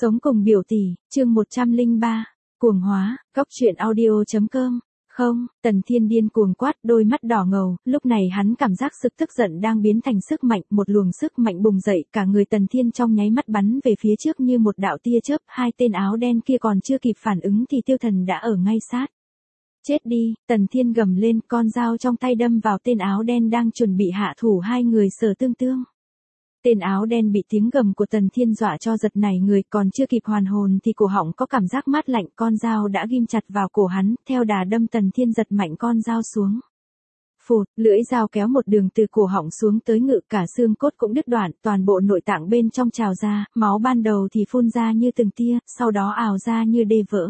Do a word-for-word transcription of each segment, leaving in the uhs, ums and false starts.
Sống cùng biểu tỷ, chương một trăm lẻ ba, cuồng hóa, góc truyện audio chấm com. Không, Tần Thiên điên cuồng quát, đôi mắt đỏ ngầu, lúc này hắn cảm giác sức tức giận đang biến thành sức mạnh, một luồng sức mạnh bùng dậy, cả người Tần Thiên trong nháy mắt bắn về phía trước như một đạo tia chớp, hai tên áo đen kia còn chưa kịp phản ứng thì Tiêu Thần đã ở ngay sát. Chết đi, Tần Thiên gầm lên, con dao trong tay đâm vào tên áo đen đang chuẩn bị hạ thủ hai người Sở Tương Tương. Tên áo đen bị tiếng gầm của Tần Thiên dọa cho giật nảy người, còn chưa kịp hoàn hồn thì cổ họng có cảm giác mát lạnh, con dao đã ghim chặt vào cổ hắn, theo đà đâm Tần Thiên giật mạnh con dao xuống. Phụt, lưỡi dao kéo một đường từ cổ họng xuống tới ngực, cả xương cốt cũng đứt đoạn, toàn bộ nội tạng bên trong trào ra, máu ban đầu thì phun ra như từng tia, sau đó ào ra như đê vỡ.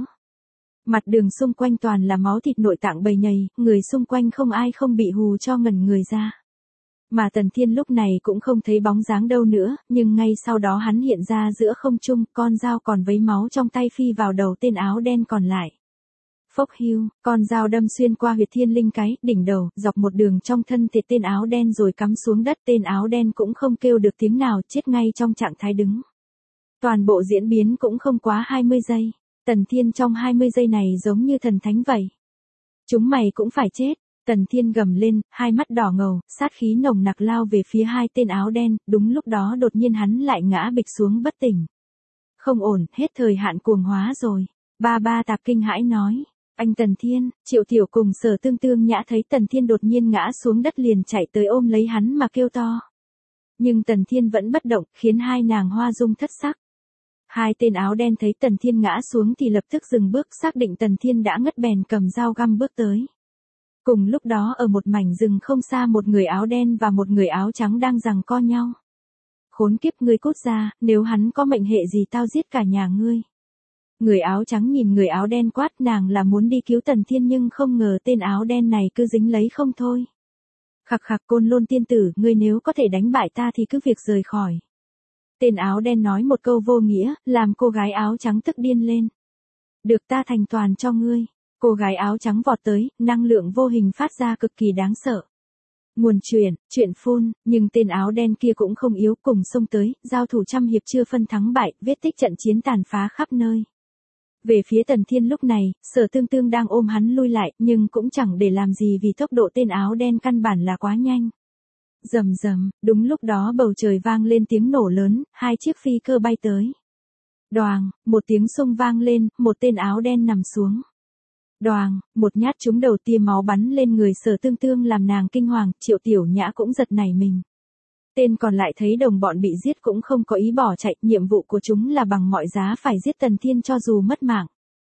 Mặt đường xung quanh toàn là máu thịt nội tạng bầy nhầy, người xung quanh không ai không bị hù cho ngẩn người ra. Mà Tần Thiên lúc này cũng không thấy bóng dáng đâu nữa, nhưng ngay sau đó hắn hiện ra giữa không trung, con dao còn vấy máu trong tay phi vào đầu tên áo đen còn lại. Phốc hiu, con dao đâm xuyên qua huyệt thiên linh cái, đỉnh đầu, dọc một đường trong thân thể tên áo đen rồi cắm xuống đất, tên áo đen cũng không kêu được tiếng nào, chết ngay trong trạng thái đứng. Toàn bộ diễn biến cũng không quá hai mươi giây, Tần Thiên trong hai mươi giây này giống như thần thánh vậy. Chúng mày cũng phải chết. Tần Thiên gầm lên, hai mắt đỏ ngầu, sát khí nồng nặc lao về phía hai tên áo đen, đúng lúc đó đột nhiên hắn lại ngã bịch xuống bất tỉnh. Không ổn, hết thời hạn cuồng hóa rồi. Ba ba Tạp kinh hãi nói, anh Tần Thiên, Triệu Tiểu cùng Sở Tương Tương Nhã thấy Tần Thiên đột nhiên ngã xuống đất liền chạy tới ôm lấy hắn mà kêu to. Nhưng Tần Thiên vẫn bất động, khiến hai nàng hoa dung thất sắc. Hai tên áo đen thấy Tần Thiên ngã xuống thì lập tức dừng bước, xác định Tần Thiên đã ngất bèn cầm dao găm bước tới. Cùng lúc đó ở một mảnh rừng không xa một người áo đen và một người áo trắng đang giằng co nhau. Khốn kiếp, ngươi cút ra, nếu hắn có mệnh hệ gì tao giết cả nhà ngươi. Người áo trắng nhìn người áo đen quát, nàng là muốn đi cứu Tần Thiên nhưng không ngờ tên áo đen này cứ dính lấy không thôi. Khặc khặc, Côn Lôn tiên tử, ngươi nếu có thể đánh bại ta thì cứ việc rời khỏi. Tên áo đen nói một câu vô nghĩa, làm cô gái áo trắng tức điên lên. Được, ta thành toàn cho ngươi. Cô gái áo trắng vọt tới, năng lượng vô hình phát ra cực kỳ đáng sợ. Nguồn truyền, chuyện phun, nhưng tên áo đen kia cũng không yếu, cùng xông tới, giao thủ trăm hiệp chưa phân thắng bại, vết tích trận chiến tàn phá khắp nơi. Về phía Tần Thiên lúc này, Sở Tương Tương đang ôm hắn lui lại, nhưng cũng chẳng để làm gì vì tốc độ tên áo đen căn bản là quá nhanh. Rầm rầm, đúng lúc đó bầu trời vang lên tiếng nổ lớn, hai chiếc phi cơ bay tới. Đoàng, một tiếng xung vang lên, một tên áo đen nằm xuống. Đoàng, một nhát trúng đầu, tia máu bắn lên người Sở Tương Tương làm nàng kinh hoàng, Triệu Tiểu Nhã cũng giật nảy mình. Tên còn lại thấy đồng bọn bị giết cũng không có ý bỏ chạy, nhiệm vụ của chúng là bằng mọi giá phải giết Tần Thiên cho dù mất mạng.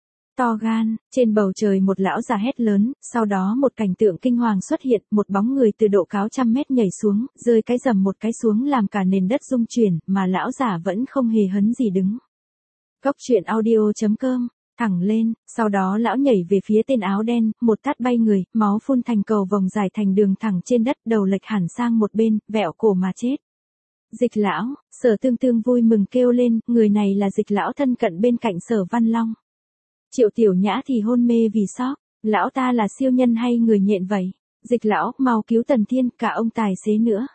To gan, trên bầu trời một lão già hét lớn, sau đó một cảnh tượng kinh hoàng xuất hiện, một bóng người từ độ cao trăm mét nhảy xuống, rơi cái rầm một cái xuống làm cả nền đất rung chuyển, mà lão già vẫn không hề hấn gì đứng. Góc truyện audio chấm com. Thẳng lên, sau đó lão nhảy về phía tên áo đen, một tát bay người, máu phun thành cầu vòng dài thành đường thẳng trên đất, đầu lệch hẳn sang một bên, vẹo cổ mà chết. Dịch lão, Sở Tương Tương vui mừng kêu lên, người này là Dịch lão thân cận bên cạnh Sở Văn Long. Triệu Tiểu Nhã thì hôn mê vì sốc, lão ta là siêu nhân hay người nhện vậy? Dịch lão, mau cứu Tần Thiên, cả ông tài xế nữa.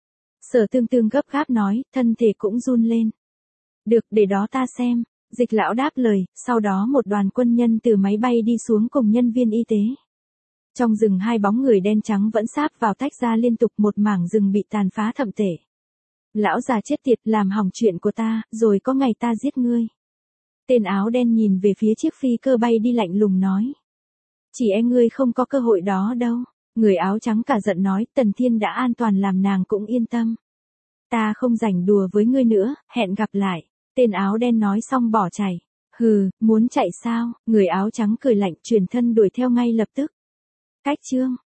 Sở Tương Tương gấp gáp nói, thân thể cũng run lên. Được, để đó ta xem. Dịch lão đáp lời, sau đó một đoàn quân nhân từ máy bay đi xuống cùng nhân viên y tế. Trong rừng hai bóng người đen trắng vẫn sáp vào tách ra liên tục, một mảng rừng bị tàn phá thậm tệ. Lão già chết tiệt, làm hỏng chuyện của ta, rồi có ngày ta giết ngươi. Tên áo đen nhìn về phía chiếc phi cơ bay đi lạnh lùng nói. Chỉ e ngươi không có cơ hội đó đâu. Người áo trắng cả giận nói, Tần Thiên đã an toàn làm nàng cũng yên tâm. Ta không rảnh đùa với ngươi nữa, hẹn gặp lại. Tên áo đen nói xong bỏ chạy. Hừ, muốn chạy sao? Người áo trắng cười lạnh, chuyển thân đuổi theo ngay lập tức. Cách chương.